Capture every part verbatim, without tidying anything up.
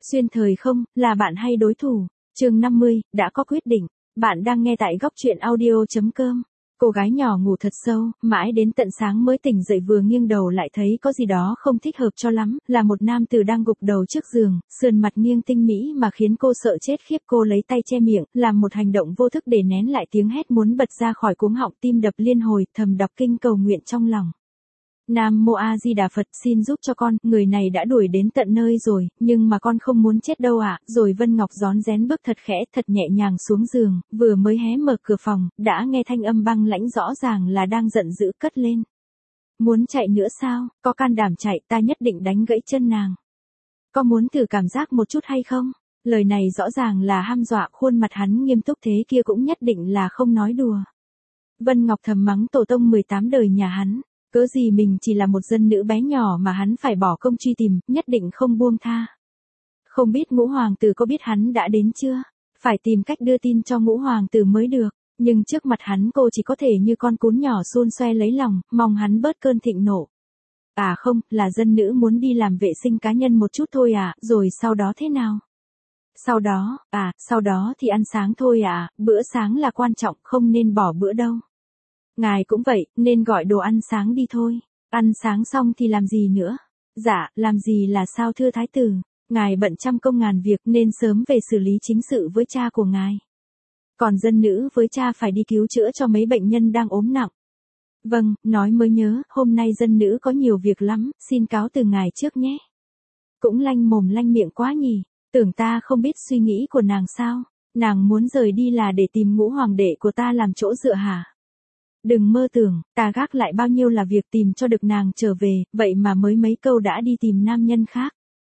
Xuyên thời không, là bạn hay đối thủ? Chương năm mươi, đã có quyết định. Bạn đang nghe tại góc truyện audio.com. Cô gái nhỏ ngủ thật sâu, mãi đến tận sáng mới tỉnh dậy, vừa nghiêng đầu lại thấy có gì đó không thích hợp cho lắm, là một nam tử đang gục đầu trước giường, sườn mặt nghiêng tinh mỹ mà khiến cô sợ chết khiếp. Cô lấy tay che miệng, làm một hành động vô thức để nén lại tiếng hét muốn bật ra khỏi cuống họng, tim đập liên hồi, thầm đọc kinh cầu nguyện trong lòng. Nam Mô A Di Đà Phật, xin giúp cho con, người này đã đuổi đến tận nơi rồi, nhưng mà con không muốn chết đâu ạ. À. Rồi Vân Ngọc rón rén bước thật khẽ, thật nhẹ nhàng xuống giường, vừa mới hé mở cửa phòng, đã nghe thanh âm băng lãnh rõ ràng là đang giận dữ cất lên. Muốn chạy nữa sao, có can đảm chạy, ta nhất định đánh gãy chân nàng. Có muốn thử cảm giác một chút hay không? Lời này rõ ràng là hăm dọa, khuôn mặt hắn nghiêm túc thế kia cũng nhất định là không nói đùa. Vân Ngọc thầm mắng tổ tông mười tám đời nhà hắn. Cớ gì mình chỉ là một dân nữ bé nhỏ mà hắn phải bỏ công truy tìm, nhất định không buông tha. Không biết ngũ hoàng tử có biết hắn đã đến chưa? Phải tìm cách đưa tin cho ngũ hoàng tử mới được. Nhưng trước mặt hắn cô chỉ có thể như con cún nhỏ xun xoe lấy lòng, mong hắn bớt cơn thịnh nộ. À không, là dân nữ muốn đi làm vệ sinh cá nhân một chút thôi à, rồi sau đó thế nào? Sau đó, à, sau đó thì ăn sáng thôi à, bữa sáng là quan trọng, không nên bỏ bữa đâu. Ngài cũng vậy, nên gọi đồ ăn sáng đi thôi. Ăn sáng xong thì làm gì nữa? Dạ, làm gì là sao thưa thái tử? Ngài bận trăm công ngàn việc nên sớm về xử lý chính sự với cha của ngài. Còn dân nữ với cha phải đi cứu chữa cho mấy bệnh nhân đang ốm nặng. Vâng, nói mới nhớ, hôm nay dân nữ có nhiều việc lắm, xin cáo từ ngài trước nhé. Cũng lanh mồm lanh miệng quá nhỉ, tưởng ta không biết suy nghĩ của nàng sao? Nàng muốn rời đi là để tìm ngũ hoàng đệ của ta làm chỗ dựa hả? Đừng mơ tưởng, ta gác lại bao nhiêu là việc tìm cho được nàng trở về, vậy mà mới mấy câu đã đi tìm nam nhân khác.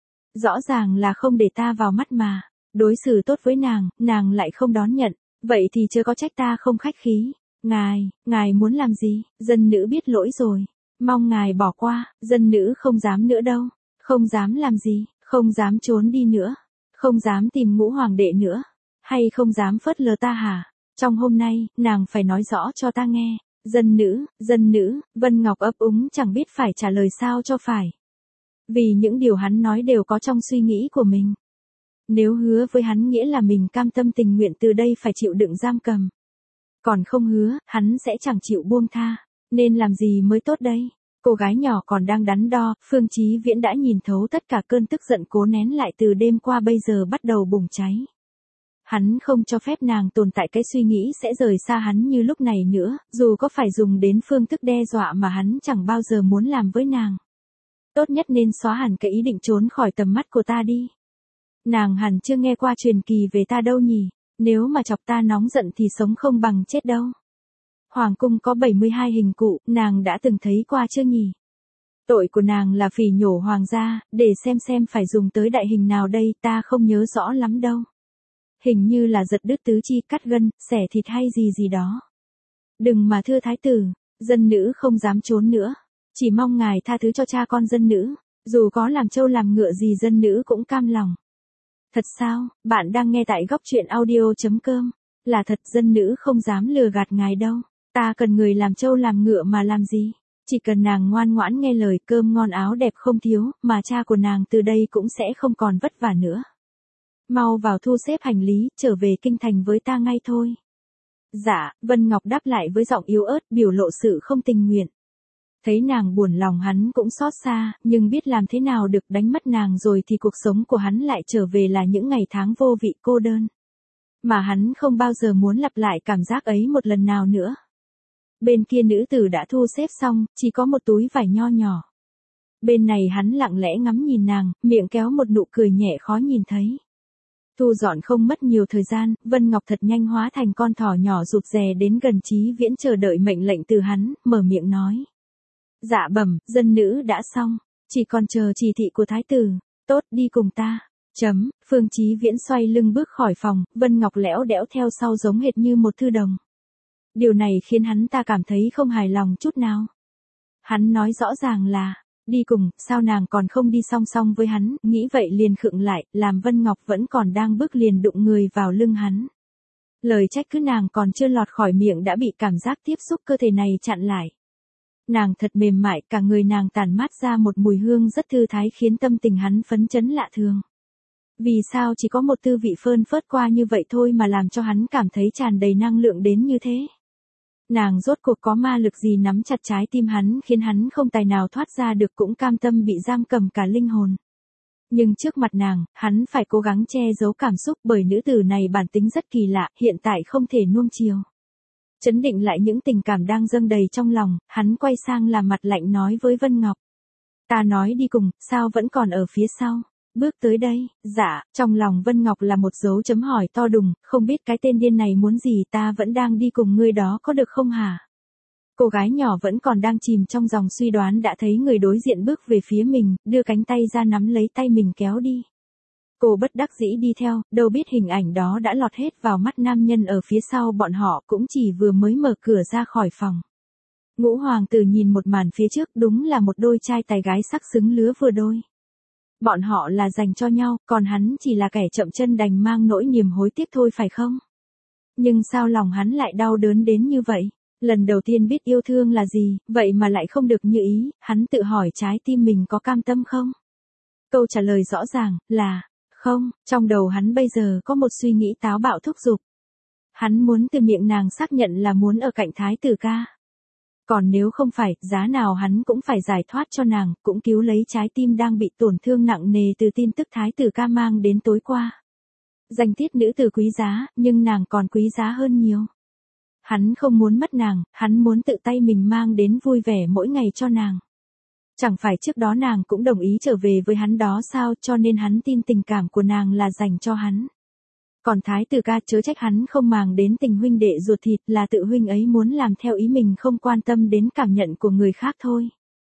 Rõ ràng là không để ta vào mắt mà, đối xử tốt với nàng, nàng lại không đón nhận, vậy thì chưa có trách ta không khách khí. Ngài, ngài muốn làm gì? Dân nữ biết lỗi rồi, mong ngài bỏ qua. Dân nữ không dám nữa đâu. Không dám làm gì? Không dám trốn đi nữa, không dám tìm ngũ hoàng đệ nữa, hay không dám phớt lờ ta hả? Trong hôm nay, nàng phải nói rõ cho ta nghe. Dân nữ, dân nữ, Vân Ngọc ấp úng chẳng biết phải trả lời sao cho phải. Vì những điều hắn nói đều có trong suy nghĩ của mình. Nếu hứa với hắn nghĩa là mình cam tâm tình nguyện từ đây phải chịu đựng giam cầm. Còn không hứa, hắn sẽ chẳng chịu buông tha. Nên làm gì mới tốt đây? Cô gái nhỏ còn đang đắn đo, Phương Chí Viễn đã nhìn thấu tất cả cơn tức giận cố nén lại từ đêm qua bây giờ bắt đầu bùng cháy. Hắn không cho phép nàng tồn tại cái suy nghĩ sẽ rời xa hắn như lúc này nữa, dù có phải dùng đến phương thức đe dọa mà hắn chẳng bao giờ muốn làm với nàng. Tốt nhất nên xóa hẳn cái ý định trốn khỏi tầm mắt của ta đi. Nàng hẳn chưa nghe qua truyền kỳ về ta đâu nhỉ, nếu mà chọc ta nóng giận thì sống không bằng chết đâu. Hoàng cung có bảy mươi hai hình cụ, nàng đã từng thấy qua chưa nhỉ? Tội của nàng là phỉ nhổ hoàng gia, để xem xem phải dùng tới đại hình nào đây, ta không nhớ rõ lắm đâu. Hình như là giật đứt tứ chi, cắt gân, xẻ thịt hay gì gì đó. Đừng mà thưa thái tử, dân nữ không dám trốn nữa. Chỉ mong ngài tha thứ cho cha con dân nữ, dù có làm trâu làm ngựa gì dân nữ cũng cam lòng. Thật sao, bạn đang nghe tại góc truyện audio.com. Là thật, dân nữ không dám lừa gạt ngài đâu. Ta cần người làm trâu làm ngựa mà làm gì? Chỉ cần nàng ngoan ngoãn nghe lời, cơm ngon áo đẹp không thiếu, mà cha của nàng từ đây cũng sẽ không còn vất vả nữa. Mau vào thu xếp hành lý, trở về kinh thành với ta ngay thôi. Dạ, Vân Ngọc đáp lại với giọng yếu ớt, biểu lộ sự không tình nguyện. Thấy nàng buồn lòng hắn cũng xót xa, nhưng biết làm thế nào được, đánh mất nàng rồi thì cuộc sống của hắn lại trở về là những ngày tháng vô vị cô đơn. Mà hắn không bao giờ muốn lặp lại cảm giác ấy một lần nào nữa. Bên kia nữ tử đã thu xếp xong, chỉ có một túi vải nho nhỏ. Bên này hắn lặng lẽ ngắm nhìn nàng, miệng kéo một nụ cười nhẹ khó nhìn thấy. Thu dọn không mất nhiều thời gian, Vân Ngọc thật nhanh hóa thành con thỏ nhỏ rụt rè đến gần Chí Viễn chờ đợi mệnh lệnh từ hắn, mở miệng nói. Dạ bẩm, dân nữ đã xong, chỉ còn chờ chỉ thị của thái tử. Tốt, đi cùng ta. Chấm, Phương Chí Viễn xoay lưng bước khỏi phòng, Vân Ngọc lẽo đẽo theo sau giống hệt như một thư đồng. Điều này khiến hắn ta cảm thấy không hài lòng chút nào. Hắn nói rõ ràng là, đi cùng, sao nàng còn không đi song song với hắn, nghĩ vậy liền khựng lại, làm Vân Ngọc vẫn còn đang bước liền đụng người vào lưng hắn. Lời trách cứ nàng còn chưa lọt khỏi miệng đã bị cảm giác tiếp xúc cơ thể này chặn lại. Nàng thật mềm mại, cả người nàng tản mát ra một mùi hương rất thư thái khiến tâm tình hắn phấn chấn lạ thường. Vì sao chỉ có một tư vị phơn phớt qua như vậy thôi mà làm cho hắn cảm thấy tràn đầy năng lượng đến như thế? Nàng rốt cuộc có ma lực gì nắm chặt trái tim hắn khiến hắn không tài nào thoát ra được, cũng cam tâm bị giam cầm cả linh hồn. Nhưng trước mặt nàng, hắn phải cố gắng che giấu cảm xúc bởi nữ tử này bản tính rất kỳ lạ, hiện tại không thể nuông chiều. Chấn định lại những tình cảm đang dâng đầy trong lòng, hắn quay sang làm mặt lạnh nói với Vân Ngọc. Ta nói đi cùng, sao vẫn còn ở phía sau? Bước tới đây, dạ, trong lòng Vân Ngọc là một dấu chấm hỏi to đùng, không biết cái tên điên này muốn gì, ta vẫn đang đi cùng ngươi đó có được không hả? Cô gái nhỏ vẫn còn đang chìm trong dòng suy đoán đã thấy người đối diện bước về phía mình, đưa cánh tay ra nắm lấy tay mình kéo đi. Cô bất đắc dĩ đi theo, đâu biết hình ảnh đó đã lọt hết vào mắt nam nhân ở phía sau bọn họ, cũng chỉ vừa mới mở cửa ra khỏi phòng. Ngũ hoàng tử nhìn một màn phía trước, đúng là một đôi trai tài gái sắc xứng lứa vừa đôi. Bọn họ là dành cho nhau, còn hắn chỉ là kẻ chậm chân đành mang nỗi niềm hối tiếc thôi phải không? Nhưng sao lòng hắn lại đau đớn đến như vậy? Lần đầu tiên biết yêu thương là gì, vậy mà lại không được như ý, hắn tự hỏi trái tim mình có cam tâm không? Câu trả lời rõ ràng là không, trong đầu hắn bây giờ có một suy nghĩ táo bạo thúc giục. Hắn muốn từ miệng nàng xác nhận là muốn ở cạnh thái tử ca. Còn nếu không phải, giá nào hắn cũng phải giải thoát cho nàng, cũng cứu lấy trái tim đang bị tổn thương nặng nề từ tin tức thái tử ca mang đến tối qua. Danh tiết nữ tử quý giá, nhưng nàng còn quý giá hơn nhiều. Hắn không muốn mất nàng, hắn muốn tự tay mình mang đến vui vẻ mỗi ngày cho nàng. Chẳng phải trước đó nàng cũng đồng ý trở về với hắn đó sao, cho nên hắn tin tình cảm của nàng là dành cho hắn. Còn thái tử ca chớ trách hắn không màng đến tình huynh đệ ruột thịt, là tự huynh ấy muốn làm theo ý mình, không quan tâm đến cảm nhận của người khác thôi.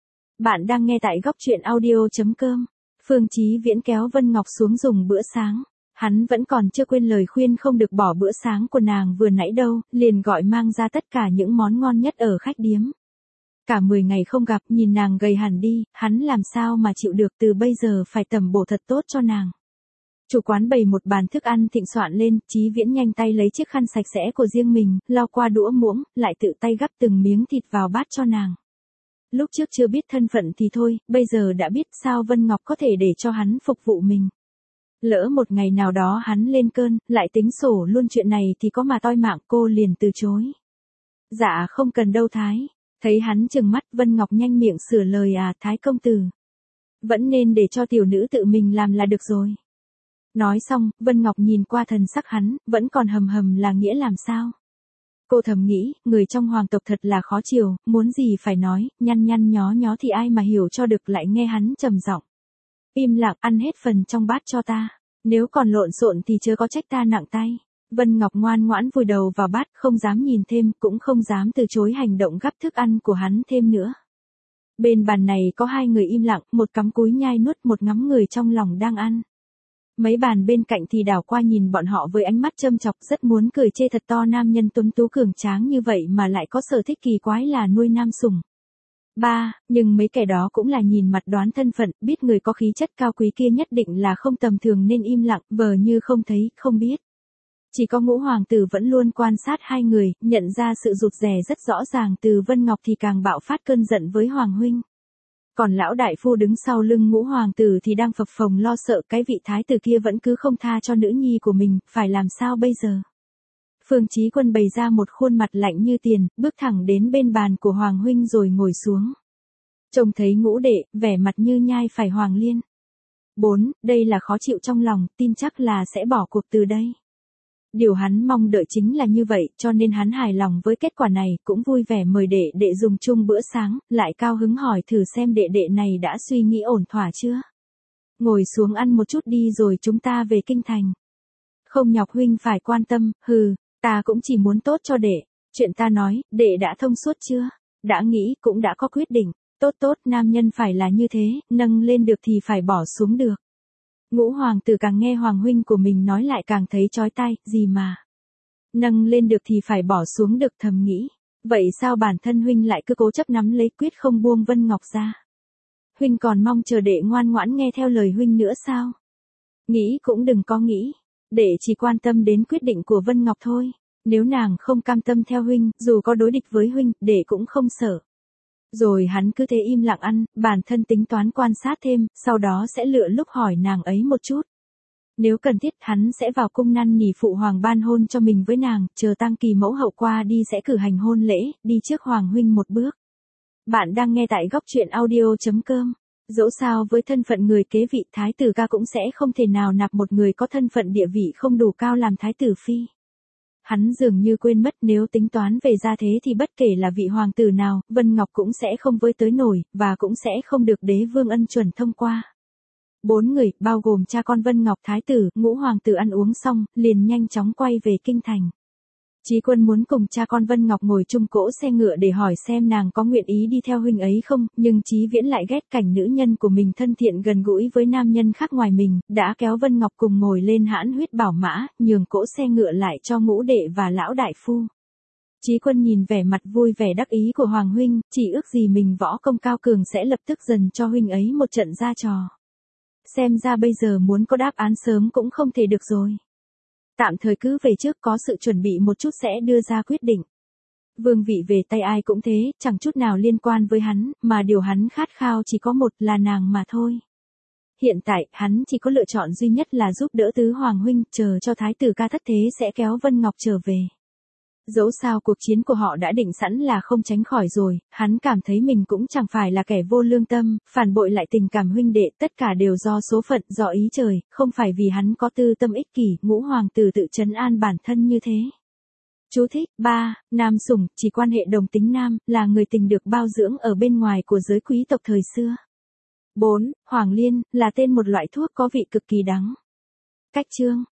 Bạn đang nghe tại góc truyện audio chấm com. Phương Chí Viễn kéo Vân Ngọc xuống dùng bữa sáng. Hắn vẫn còn chưa quên lời khuyên không được bỏ bữa sáng của nàng vừa nãy đâu, liền gọi mang ra tất cả những món ngon nhất ở khách điếm. Cả mười ngày không gặp, nhìn nàng gầy hẳn đi, hắn làm sao mà chịu được, từ bây giờ phải tầm bổ thật tốt cho nàng. Chủ quán bày một bàn thức ăn thịnh soạn lên, Chí Viễn nhanh tay lấy chiếc khăn sạch sẽ của riêng mình, lau qua đũa muỗng, lại tự tay gắp từng miếng thịt vào bát cho nàng. Lúc trước chưa biết thân phận thì thôi, bây giờ đã biết sao Vân Ngọc có thể để cho hắn phục vụ mình. Lỡ một ngày nào đó hắn lên cơn, lại tính sổ luôn chuyện này thì có mà toi mạng, cô liền từ chối. Dạ không cần đâu Thái. Thấy hắn trừng mắt, Vân Ngọc nhanh miệng sửa lời, à Thái công tử. Vẫn nên để cho tiểu nữ tự mình làm là được rồi. Nói xong, Vân Ngọc nhìn qua thần sắc hắn, vẫn còn hầm hầm là nghĩa làm sao. Cô thầm nghĩ, người trong hoàng tộc thật là khó chiều, muốn gì phải nói, nhăn nhăn nhó nhó thì ai mà hiểu cho được, lại nghe hắn trầm giọng. Im lặng, ăn hết phần trong bát cho ta. Nếu còn lộn xộn thì chớ có trách ta nặng tay. Vân Ngọc ngoan ngoãn vùi đầu vào bát, không dám nhìn thêm, cũng không dám từ chối hành động gắp thức ăn của hắn thêm nữa. Bên bàn này có hai người im lặng, một cắm cúi nhai nuốt, một ngắm người trong lòng đang ăn. Mấy bàn bên cạnh thì đảo qua nhìn bọn họ với ánh mắt châm chọc, rất muốn cười chê thật to, nam nhân tuấn tú cường tráng như vậy mà lại có sở thích kỳ quái là nuôi nam sủng. Ba, nhưng mấy kẻ đó cũng là nhìn mặt đoán thân phận, biết người có khí chất cao quý kia nhất định là không tầm thường nên im lặng, vờ như không thấy, không biết. Chỉ có Ngũ hoàng tử vẫn luôn quan sát hai người, nhận ra sự rụt rè rất rõ ràng từ Vân Ngọc thì càng bạo phát cơn giận với hoàng huynh. Còn lão đại phu đứng sau lưng Ngũ hoàng tử thì đang phập phồng lo sợ, cái vị thái tử kia vẫn cứ không tha cho nữ nhi của mình, phải làm sao bây giờ? Phương Chí Quân bày ra một khuôn mặt lạnh như tiền, bước thẳng đến bên bàn của hoàng huynh rồi ngồi xuống. Trông thấy Ngũ đệ, vẻ mặt như nhai phải hoàng liên. Bốn, đây là khó chịu trong lòng, tin chắc là sẽ bỏ cuộc từ đây. Điều hắn mong đợi chính là như vậy, cho nên hắn hài lòng với kết quả này, cũng vui vẻ mời đệ đệ dùng chung bữa sáng, lại cao hứng hỏi thử xem đệ đệ này đã suy nghĩ ổn thỏa chưa. Ngồi xuống ăn một chút đi rồi chúng ta về kinh thành. Không nhọc huynh phải quan tâm, hừ, ta cũng chỉ muốn tốt cho đệ. Chuyện ta nói, đệ đã thông suốt chưa? Đã nghĩ, cũng đã có quyết định. Tốt tốt, nam nhân phải là như thế, nâng lên được thì phải bỏ xuống được. Ngũ hoàng tử càng nghe hoàng huynh của mình nói lại càng thấy chói tai, gì mà nâng lên được thì phải bỏ xuống được, thầm nghĩ. Vậy sao bản thân huynh lại cứ cố chấp nắm lấy quyết không buông Vân Ngọc ra? Huynh còn mong chờ đệ ngoan ngoãn nghe theo lời huynh nữa sao? Nghĩ cũng đừng có nghĩ, đệ chỉ quan tâm đến quyết định của Vân Ngọc thôi. Nếu nàng không cam tâm theo huynh, dù có đối địch với huynh, đệ cũng không sợ. Rồi hắn cứ thế im lặng ăn, bản thân tính toán quan sát thêm, sau đó sẽ lựa lúc hỏi nàng ấy một chút. Nếu cần thiết hắn sẽ vào cung năn nỉ phụ hoàng ban hôn cho mình với nàng, chờ tang kỳ mẫu hậu qua đi sẽ cử hành hôn lễ, đi trước hoàng huynh một bước. Bạn đang nghe tại góc truyện audio.com. Dẫu sao với thân phận người kế vị thái tử ca cũng sẽ không thể nào nạp một người có thân phận địa vị không đủ cao làm thái tử phi. Hắn dường như quên mất nếu tính toán về gia thế thì bất kể là vị hoàng tử nào, Vân Ngọc cũng sẽ không với tới nổi, và cũng sẽ không được đế vương ân chuẩn thông qua. Bốn người, bao gồm cha con Vân Ngọc thái tử, ngũ hoàng tử ăn uống xong, liền nhanh chóng quay về kinh thành. Chí Quân muốn cùng cha con Vân Ngọc ngồi chung cỗ xe ngựa để hỏi xem nàng có nguyện ý đi theo huynh ấy không, nhưng Chí Viễn lại ghét cảnh nữ nhân của mình thân thiện gần gũi với nam nhân khác ngoài mình, đã kéo Vân Ngọc cùng ngồi lên hãn huyết bảo mã, nhường cỗ xe ngựa lại cho ngũ đệ và lão đại phu. Chí Quân nhìn vẻ mặt vui vẻ đắc ý của Hoàng huynh, chỉ ước gì mình võ công cao cường sẽ lập tức dần cho huynh ấy một trận ra trò. Xem ra bây giờ muốn có đáp án sớm cũng không thể được rồi. Tạm thời cứ về trước, có sự chuẩn bị một chút sẽ đưa ra quyết định. Vương vị về tay ai cũng thế, chẳng chút nào liên quan với hắn, mà điều hắn khát khao chỉ có một là nàng mà thôi. Hiện tại, hắn chỉ có lựa chọn duy nhất là giúp đỡ tứ hoàng huynh, chờ cho thái tử ca thất thế sẽ kéo Vân Ngọc trở về. Dẫu sao cuộc chiến của họ đã định sẵn là không tránh khỏi rồi, hắn cảm thấy mình cũng chẳng phải là kẻ vô lương tâm, phản bội lại tình cảm huynh đệ, tất cả đều do số phận, do ý trời, không phải vì hắn có tư tâm ích kỷ, ngũ hoàng tử tự trấn an bản thân như thế. Chú thích, ba, nam sủng, chỉ quan hệ đồng tính nam, là người tình được bao dưỡng ở bên ngoài của giới quý tộc thời xưa. bốn. Hoàng liên, là tên một loại thuốc có vị cực kỳ đắng. Cách chương.